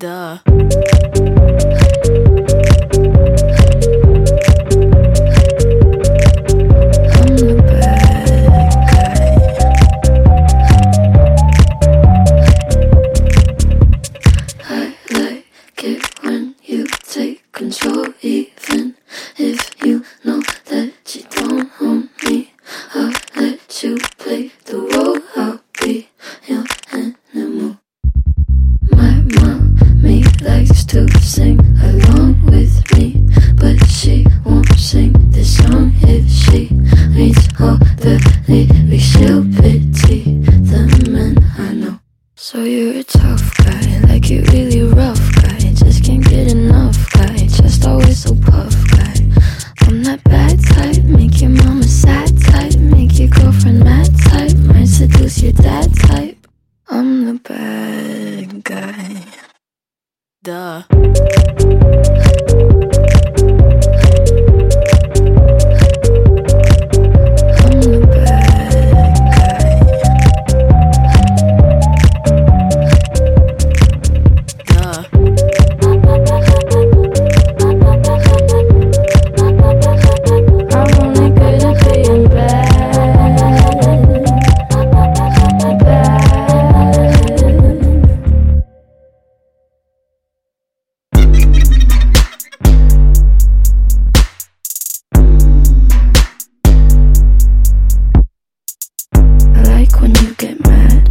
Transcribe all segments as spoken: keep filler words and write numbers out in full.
Duh. Control, even if you know that you don't own me. I'll let you play the role. I'll be your animal. My mommy likes to sing along with me, but she won't sing this song if she reads all the lyrics. She'll pity the men I know. So you're a tough guy, like you really rough guy, just can't get enough guy, just always so puff guy. I'm that bad type, make your mama sad type, make your girlfriend mad type, might seduce your dad type. I'm the bad guy. Duh. When you get mad,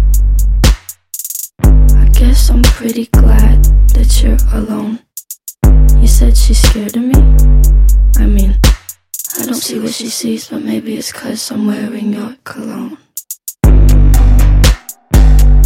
I guess I'm pretty glad that you're alone. You said she's scared of me? I mean, I don't see what she sees, but maybe it's 'cause I'm wearing your cologne.